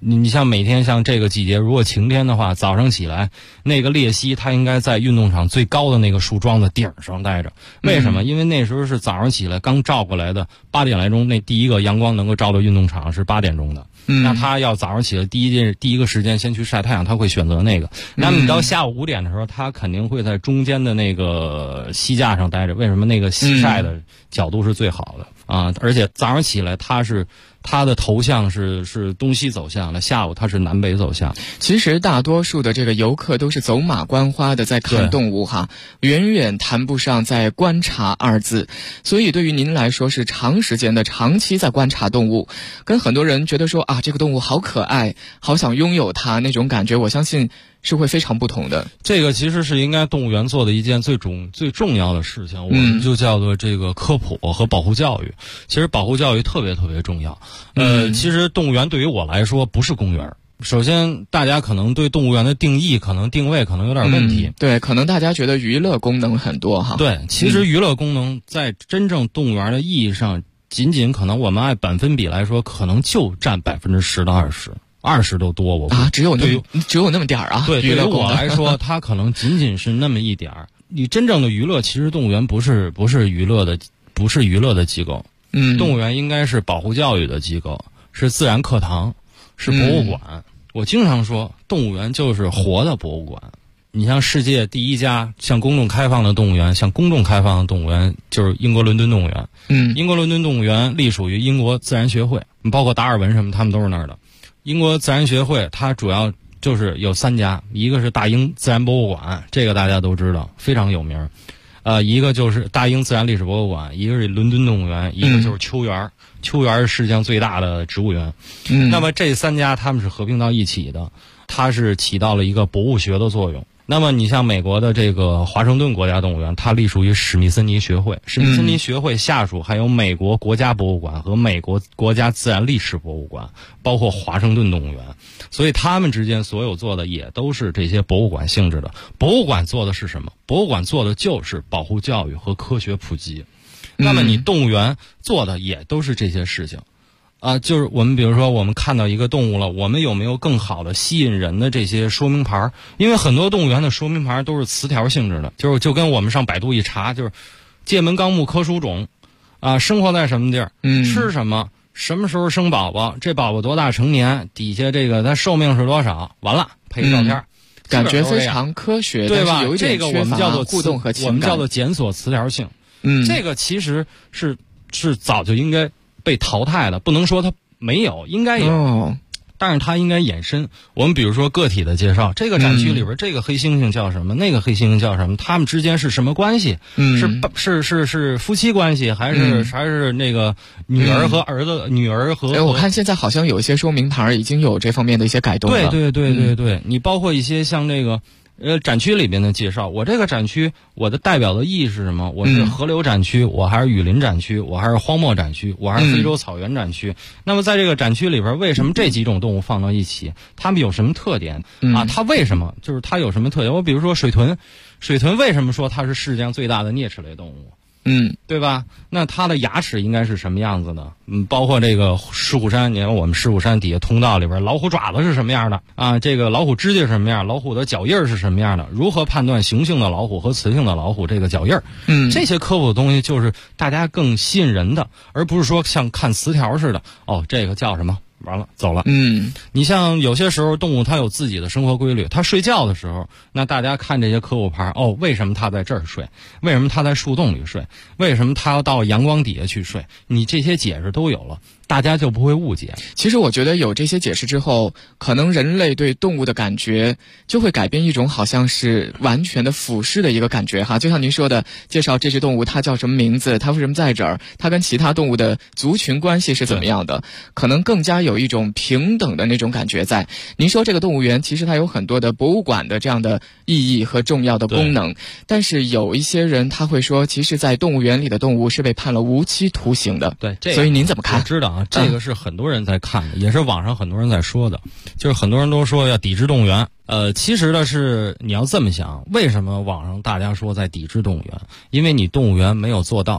你像每天像这个季节，如果晴天的话，早上起来那个鬣蜥它应该在运动场最高的那个树桩的顶上待着。为什么？因为那时候是早上起来刚照过来的8点来钟，那第一个阳光能够照到运动场是8点钟的。那他要早上起来第一个时间先去晒太阳，他会选择那个。那么你到下午5点的时候，他肯定会在中间的那个溪架上待着。为什么？那个西晒的角度是最好的啊！而且早上起来它的头向是东西走向的，下午它是南北走向。 其实大多数的这个游客都是走马观花的在看动物哈，远远谈不上在观察2字。所以对于您来说是长时间的长期在观察动物，跟很多人觉得说啊这个动物好可爱，好想拥有它那种感觉，我相信是会非常不同的。 这个其实是应该动物园做的一件最重要的事情，我们就叫做这个科普和保护教育。其实保护教育特别特别重要。其实动物园对于我来说不是公园。首先大家可能对动物园的定义可能定位可能有点问题。 对，可能大家觉得娱乐功能很多哈。 对，其实娱乐功能在真正动物园的意义上，仅可能我们按百分比来说，可能就占10%到20%都多。我只有那么点儿啊。 对，对于我来说，它可能仅是那么一点儿。你真正的娱乐，其实动物园不是娱乐的机构。动物园应该是保护教育的机构，是自然课堂，是博物馆。我经常说，动物园就是活的博物馆。你像世界第一家向公众开放的动物园，就是英国伦敦动物园。英国伦敦动物园隶属于英国自然学会，包括达尔文什么，他们都是那儿的。英国自然学会它主要就是有3家，一个是大英自然博物馆，这个大家都知道，非常有名。一个就是大英自然历史博物馆，一个是伦敦动物园，一个就是秋园。秋园是世界上最大的植物园。那么这3家他们是合并到一起的，它是起到了一个博物学的作用。那么你像美国的这个华盛顿国家动物园，它隶属于史密森尼学会，史密森尼学会下属还有美国国家博物馆和美国国家自然历史博物馆，包括华盛顿动物园。所以他们之间所有做的也都是这些博物馆性质的。博物馆做的是什么？博物馆做的就是保护教育和科学普及。那么你动物园做的也都是这些事情。就是我们比如说我们看到一个动物了，我们有没有更好的吸引人的这些说明牌？因为很多动物园的说明牌都是词条性质的，就跟我们上百度一查，就是界门纲目科属种生活在什么地儿，吃什么，什么时候生宝宝，这宝宝多大成年，底下这个它寿命是多少，完了配照片。 感觉非常科学， 对吧？ 但是有一点这个我们叫做互动和情感， 我们叫做检索词条性。这个其实是早就应该被淘汰的，不能说它没有，应该有，但是它应该衍生。我们比如说个体的介绍，这个展区里边这个黑猩猩叫什么，那个黑猩猩叫什么，他们之间是什么关系？是夫妻关系，还是那个女儿和儿子，女儿和我看现在好像有一些说明牌已经有这方面的一些改动了。 对，你包括一些像这个展区里边的介绍，我这个展区我的代表的意义是什么？我是河流展区，我还是雨林展区，我还是荒漠展区，我还是非洲草原展区。那么在这个展区里边，为什么这几种动物放到一起？它们有什么特点它为什么就是它有什么特点？我比如说水豚为什么说它是世界上最大的啮齿类动物？对吧？那它的牙齿应该是什么样子的？包括这个狮虎山，你看我们狮虎山底下通道里边，老虎爪子是什么样的这个老虎指甲是什么样，老虎的脚印是什么样的？如何判断雄性的老虎和雌性的老虎这个脚印这些科普的东西就是大家更吸引人的，而不是说像看词条似的。这个叫什么？完了走了。你像有些时候动物它有自己的生活规律，它睡觉的时候，那大家看这些科普牌，为什么它在这儿睡？为什么它在树洞里睡？为什么它要到阳光底下去睡？你这些解释都有了，大家就不会误解。 其实我觉得有这些解释之后，可能人类对动物的感觉就会改变一种好像是完全的俯视的一个感觉哈。就像您说的，介绍这只动物它叫什么名字，它为什么在这儿，它跟其他动物的族群关系是怎么样的，可能更加有一种平等的那种感觉在。您说这个动物园其实它有很多的博物馆的这样的意义和重要的功能，但是有一些人他会说，其实在动物园里的动物是被判了无期徒刑的。 对， 所以您怎么看？ 我知道这个是很多人在看的，也是网上很多人在说的，就是很多人都说要抵制动物园。其实呢是你要这么想，为什么网上大家说在抵制动物园？因为你动物园没有做到。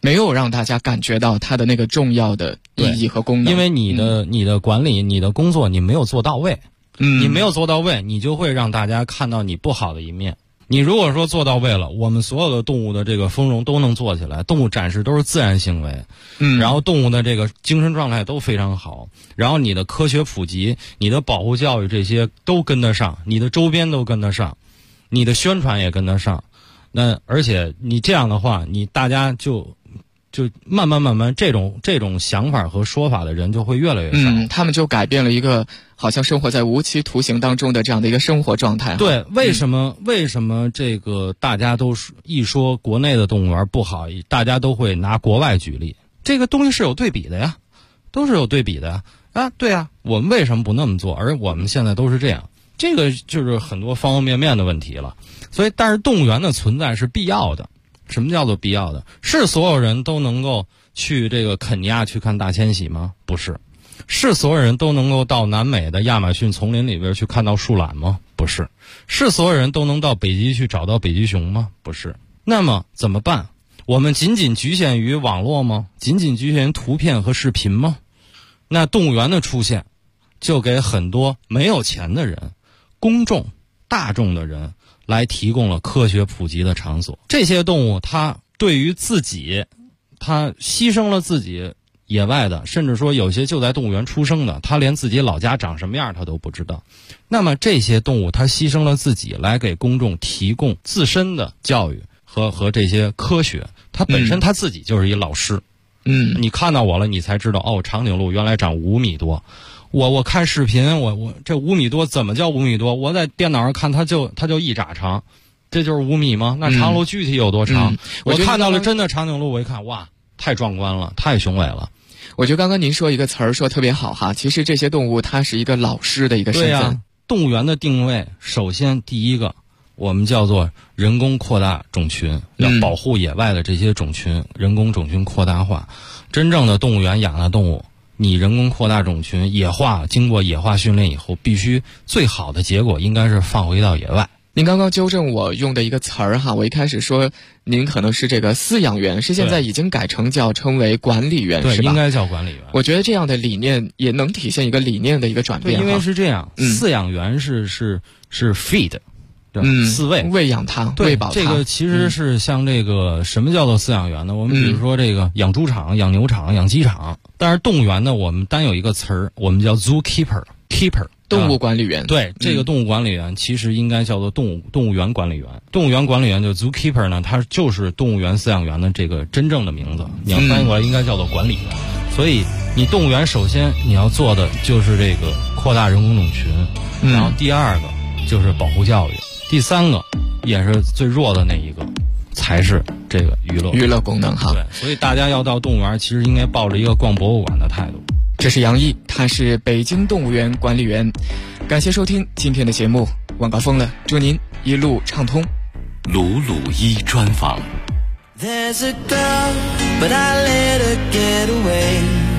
没有让大家感觉到它的那个重要的意义和功能。 因为你的管理、你的工作你没有做到位，你没有做到位，你就会让大家看到你不好的一面。你如果说做到位了，我们所有的动物的这个丰容都能做起来，动物展示都是自然行为，然后动物的这个精神状态都非常好，然后你的科学普及、你的保护教育这些都跟得上，你的周边都跟得上，你的宣传也跟得上。那而且你这样的话，你大家就慢慢这种想法和说法的人就会越来越少。 他们就改变了一个好像生活在无期徒刑当中的这样的一个生活状态。 对，为什么这个大家都一说国内的动物园不好，大家都会拿国外举例？这个东西是有对比的呀，都是有对比的呀。啊，对啊，我们为什么不那么做？而我们现在都是这样，这个就是很多方方面面的问题了。所以，但是动物园的存在是必要的。什么叫做必要的？是所有人都能够去这个肯尼亚去看大迁徙吗？不是。是所有人都能够到南美的亚马逊丛林里边去看到树懒吗？不是。是所有人都能到北极去找到北极熊吗？不是。那么怎么办？我们仅仅局限于网络吗？仅仅局限于图片和视频吗？那动物园的出现就给很多没有钱的人、公众大众的人来提供了科学普及的场所。这些动物它对于自己，它牺牲了自己野外的，甚至说有些就在动物园出生的，它连自己老家长什么样它都不知道。那么这些动物它牺牲了自己来给公众提供自身的教育和这些科学，它本身它自己就是一老师。你看到我了，你才知道哦，长颈鹿原来长5米多。我看视频，我这5米多怎么叫5米多？我在电脑上看它就一拃长，这就是5米吗？那长鹿具体有多长？我看到了真的长颈鹿，我一看，哇，太壮观了，太雄伟了。 我觉得刚刚您说一个词儿说特别好哈，其实这些动物它是一个老师的一个身份。对呀， 动物园的定位，首先第一个，我们叫做人工扩大种群，要保护野外的这些种群，人工种群扩大化。真正的动物园养的动物，你人工扩大种群野化，经过野化训练以后，必须最好的结果应该是放回到野外。 您刚刚纠正我用的一个词儿哈，我一开始说您可能是这个饲养员，是现在已经改成称为管理员， 对， 是吧？ 应该叫管理员。 我觉得这样的理念也能体现一个理念的一个转变。 对，因为是这样，饲养员是 feed。饲喂喂养它，喂饱它。 这个其实是像这个什么叫做饲养员呢？我们比如说这个养猪场、养牛场、养鸡场，但是动物园呢，我们单有一个词儿，我们叫 zookeeper， 动物管理员。 对，这个动物管理员其实应该叫做动物园管理员。动物园管理员就 zookeeper 呢，它就是动物园饲养员的这个真正的名字。你要翻译过来，应该叫做管理员。所以你动物园首先你要做的就是这个扩大人工种群，然后第二个就是保护教育。第三个也是最弱的那一个，才是这个娱乐功能哈。 对，所以大家要到动物园，其实应该抱着一个逛博物馆的态度。 这是杨毅，他是北京动物园管理员。感谢收听今天的节目，晚高峰了，祝您一路畅通。 鲁鲁一专访。 There's a girl, but I let her get away.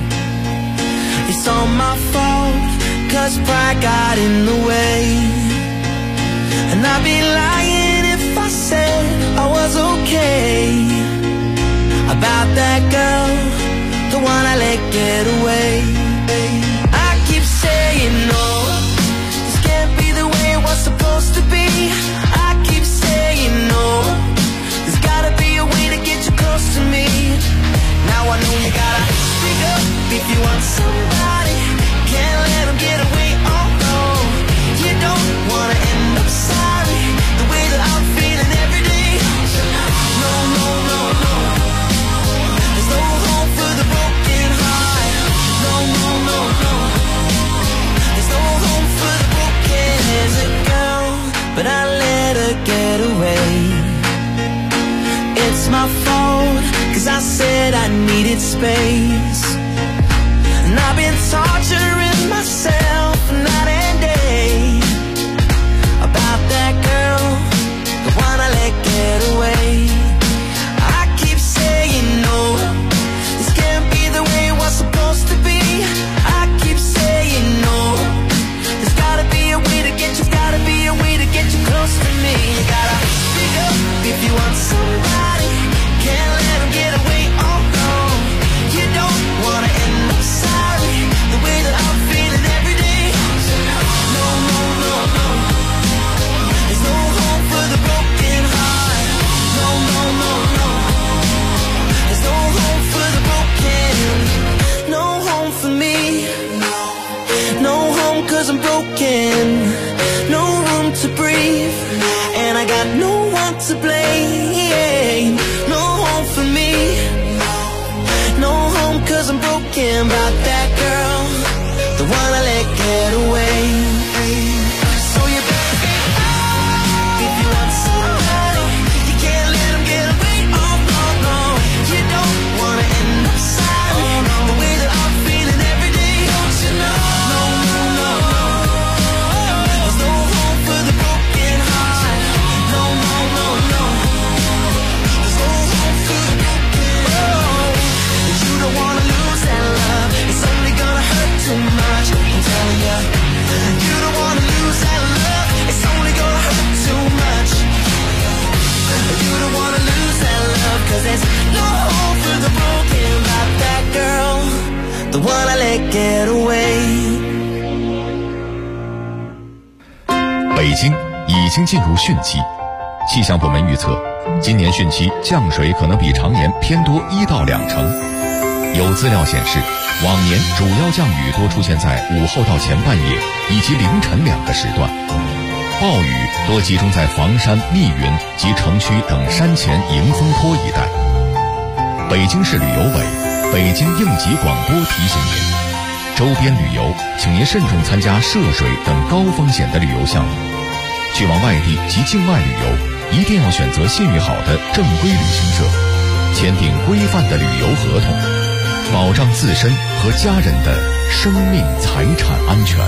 It's all my fault, 'cause pride got in the way.And I'd be lying if I said I was okay about that girl, the one I let get away. I keep saying no, this can't be the way it was supposed to be. I keep saying no, there's gotta be a way to get you close to me. Now I know you gotta speak up if you want somebody. Can't let them get away, oh no. You don't wanna end up sorry the way that I'm feeling every day. No, no, no, no. There's no hope for the broken heart. No, no, no, no. There's no hope for the broken. There's a girl, but I let her get away. It's my fault, 'cause I said I needed space. And I've been torturing myself night and day about that girl, the one I let get away. I keep saying no, this can't be the way it was supposed to be. I keep saying no, there's gotta be a way to get you, gotta be a way to get you close to me. You gotta speak up if you want somebody, can't let them get away, oh talking about that girl, the one I let get away. So you better be out if you want somebody. You can't let them get away. Oh no, no, you don't wanna end up sorry. The way that I'm feeling every day, don't you know? No, no, no, no. There's no hope for the broken heart. No, no, no, no. There's no hope for the broken heart. You don't wanna lose that love. It's only gonna hurt too much. I'm telling you. You don't wanna lose that love. It's only gonna hurt too much. You don't wanna lose that love, 'cause there's no hope for the broken about that girl, the one I let get away. 北京已经进入汛期，气象部门预测，今年汛期降水可能比常年偏多1到2成。有资料显示，往年主要降雨多出现在午后到前半夜以及凌晨2个时段，暴雨多集中在房山、密云及城区等山前迎风坡一带。北京市旅游委、北京应急广播提醒您，周边旅游请您慎重参加涉水等高风险的旅游项目。去往外地及境外旅游，一定要选择信誉好的正规旅行社，签订规范的旅游合同，保障自身和家人的生命财产安全。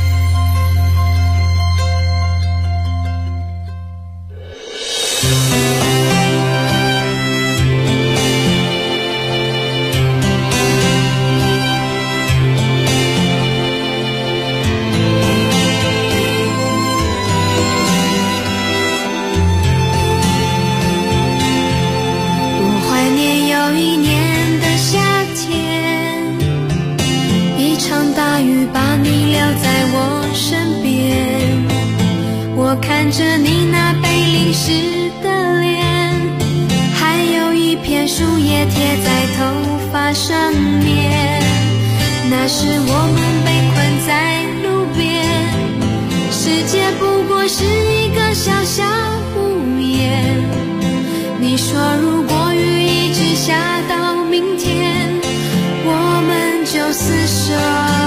看着你那被淋湿的脸，还有一片树叶贴在头发上面，那时我们被困在路边，世界不过是一个小小屋檐。你说如果雨一直下到明天，我们就厮守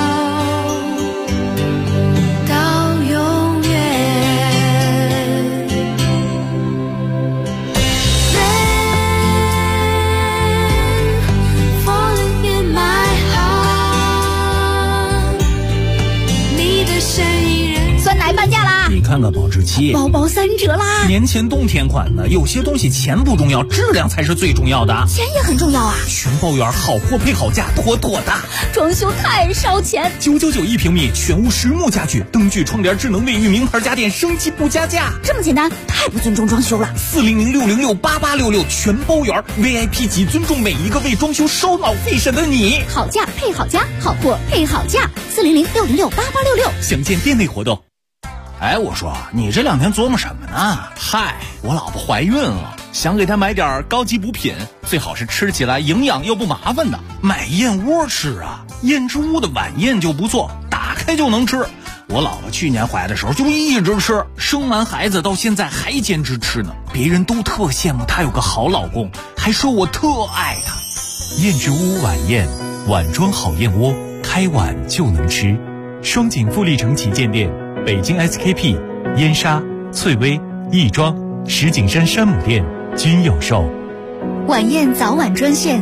看看保质期， 包包3折啦！ 年前冬天款的，有些东西钱不重要，质量才是最重要的。 钱也很重要啊！ 全包圆，好货配好价，妥妥的。 装修太烧钱 ，999一平米，全屋实木家具，灯具、窗帘、智能卫浴，名牌家电，升级不加价。 这么简单，太不尊重装修了。 400-606-8866，全包圆 ，VIP 级，尊重每一个为装修烧脑费神的你。 好价配好家，好货配好价。400-606-8866， 详见店内活动。哎，我说你这2天琢磨什么呢？嗨，我老婆怀孕了，想给她买点高级补品，最好是吃起来营养又不麻烦的。买燕窝吃啊，燕之屋的晚宴就不错，打开就能吃。我老婆去年怀的时候就一直吃，生完孩子到现在还坚持吃呢。别人都特羡慕她有个好老公，还说我特爱她。燕之屋晚宴，碗装好燕窝，开碗就能吃。双井富力城旗舰店。北京 SKP、燕莎、翠微、亦庄、石景山山姆店均有售。 晚宴早晚专线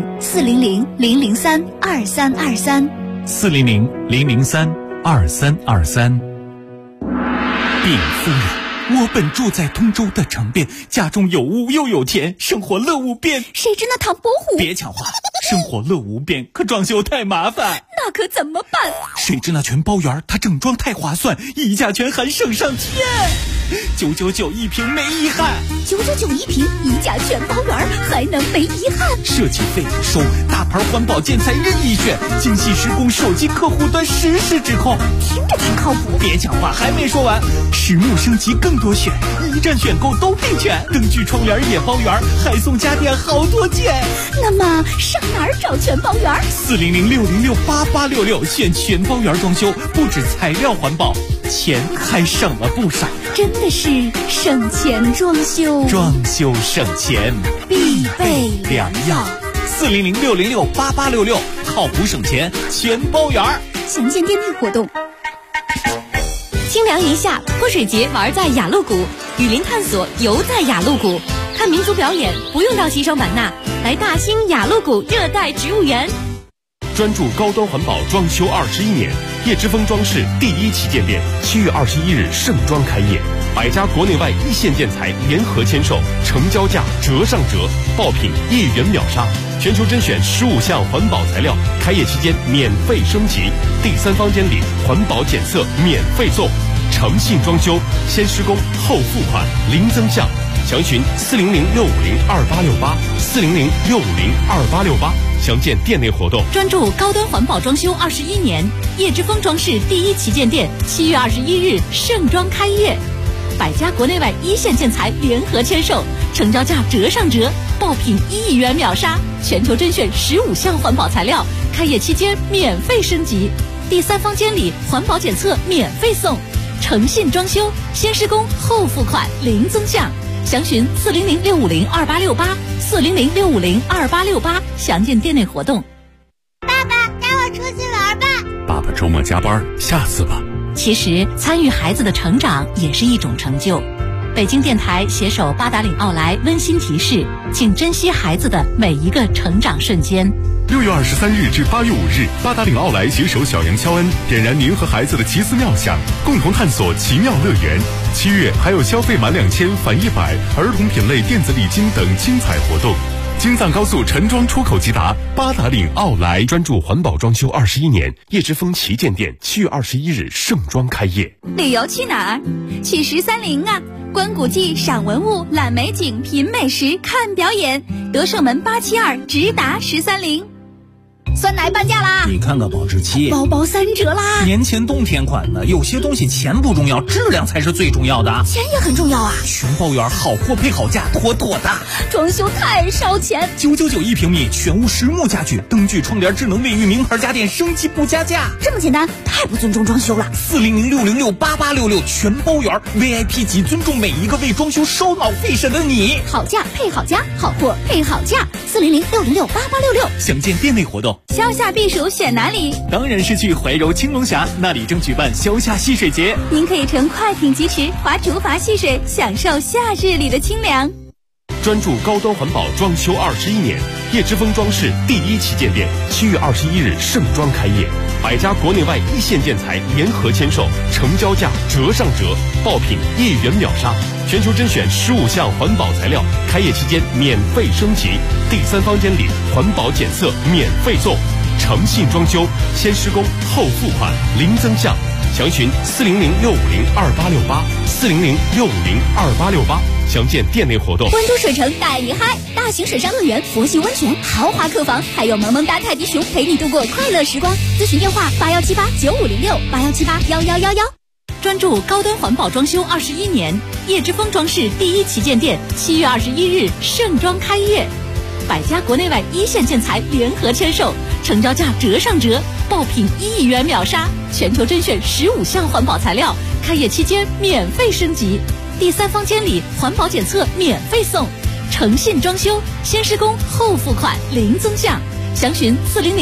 400-003-2323。 400-003-2323。禀夫人，我本住在通州的城边，家中有屋又有田，生活乐无边。 谁知那唐伯虎？ 别抢话，生活乐无边，可装修太麻烦。 那可怎么办？ 谁知那全包圆，它整装太划算，溢价全含省上天。999一平没遗憾 ，999一平，溢价全包圆，还能没遗憾？ 设计费收，大牌环保建材任意选，精细施工，手机客户端实时指控， 听着挺靠谱。 别讲话，还没说完，实木升级更多选，一站选购都备全，灯具窗帘也包圆，还送家电好多件。 那么上哪儿找全包圆 ？400-606-8866，选全包圆装修，不止材料环保，钱还省了不少。 真的是省钱装修， 装修省钱必备良药。 400-606-8866， 靠谱省钱，全包圆。 详见店内活动。 清凉一夏，泼水节玩在雅鹿谷，雨林探索游在雅鹿谷，看民族表演不用到西双版纳，来大兴雅鹿谷热带植物园。 专注高端环保装修21年，叶之峰装饰第1旗舰店7月21日盛装开业，100家国内外一线建材联合签售，成交价折上折，爆品1元秒杀，全球甄选15项环保材料，开业期间免费升级，第3房间里环保检测免费送，诚信装修，先施工后付款，零增项。详询400-650-2868，400-650-2868，详见店内活动。 专注高端环保装修21年，叶之峰装饰第1旗舰店7月21日盛装开业，100家国内外一线建材联合签售，成交价折上折，爆品1元秒杀，全球甄选15项环保材料，开业期间免费升级，第3房间里环保检测免费送，诚信装修，先施工后付款，零增项。详询400-650-2868，400-650-2868，详见店内活动。 爸爸，带我出去玩吧。 爸爸周末加班，下次吧。 其实参与孩子的成长也是一种成就。北京电台携手八达岭奥莱温馨提示，请珍惜孩子的每一个成长瞬间。 6月23日至8月5日，八达岭奥莱携手小杨乔恩，点燃您和孩子的奇思妙想，共同探索奇妙乐园。7月还有消费满2000返100，儿童品类电子礼金等精彩活动。京藏高速陈庄出口即达，八达岭奥莱专注环保装修21年，叶之峰旗舰店7月21日盛装开业。 旅游去哪儿？去1030啊！观古迹、赏文物、览美景、品美食、看表演，德胜门872直达1030。酸奶半价啦！ 你看看保质期， 包包3折啦！ 年前冬天款的，有些东西钱不重要，质量才是最重要的。 钱也很重要啊！ 全包圆，好货配好价，妥妥的。 装修太烧钱 ，999一平米，全屋实木家具，灯具、窗帘、智能卫浴，名牌家电，升级不加价。 这么简单，太不尊重装修了。 400-606-8866，全包圆 ，VIP 级，尊重每一个为装修烧脑费神的你。 好价配好家，好货配好价。400-606-8866， 详见店内活动。 消夏避暑选哪里？ 当然是去怀柔青龙峡，那里正举办消夏戏水节。 您可以乘快艇疾驰，划竹筏戏水，享受夏日里的清凉。 专注高端环保装修21年，叶之峰装饰第1旗舰店7月21日盛装开业，100家国内外一线建材联合签售，成交价折上折，爆品1元秒杀，全球甄选15项环保材料，开业期间免费升级，第3房间里环保检测免费送，诚信装修，先施工后付款，零增项。详询400-650-2868，400-650-2868，详见店内活动。 关注水城带你嗨，大型水上乐园、佛系温泉、豪华客房，还有萌萌哒泰迪熊陪你度过快乐时光。咨询电话81789506，81781111。 专注高端环保装修21年，叶之峰装饰第1旗舰店7月21日盛装开业，100家国内外一线建材联合签售，成交价折上折，爆品1元秒杀，全球甄选15项环保材料，开业期间免费升级，第3房间里环保检测免费送，诚信装修，先施工后付款，零增项。详询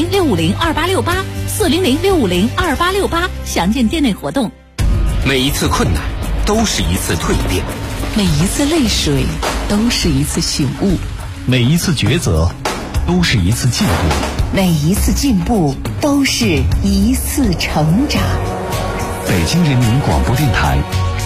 400-650-2868，400-650-2868，详见店内活动。 每一次困难都是一次蜕变， 每一次泪水都是一次醒悟， 每一次抉择都是一次进步， 每一次进步都是一次成长。 北京人民广播电台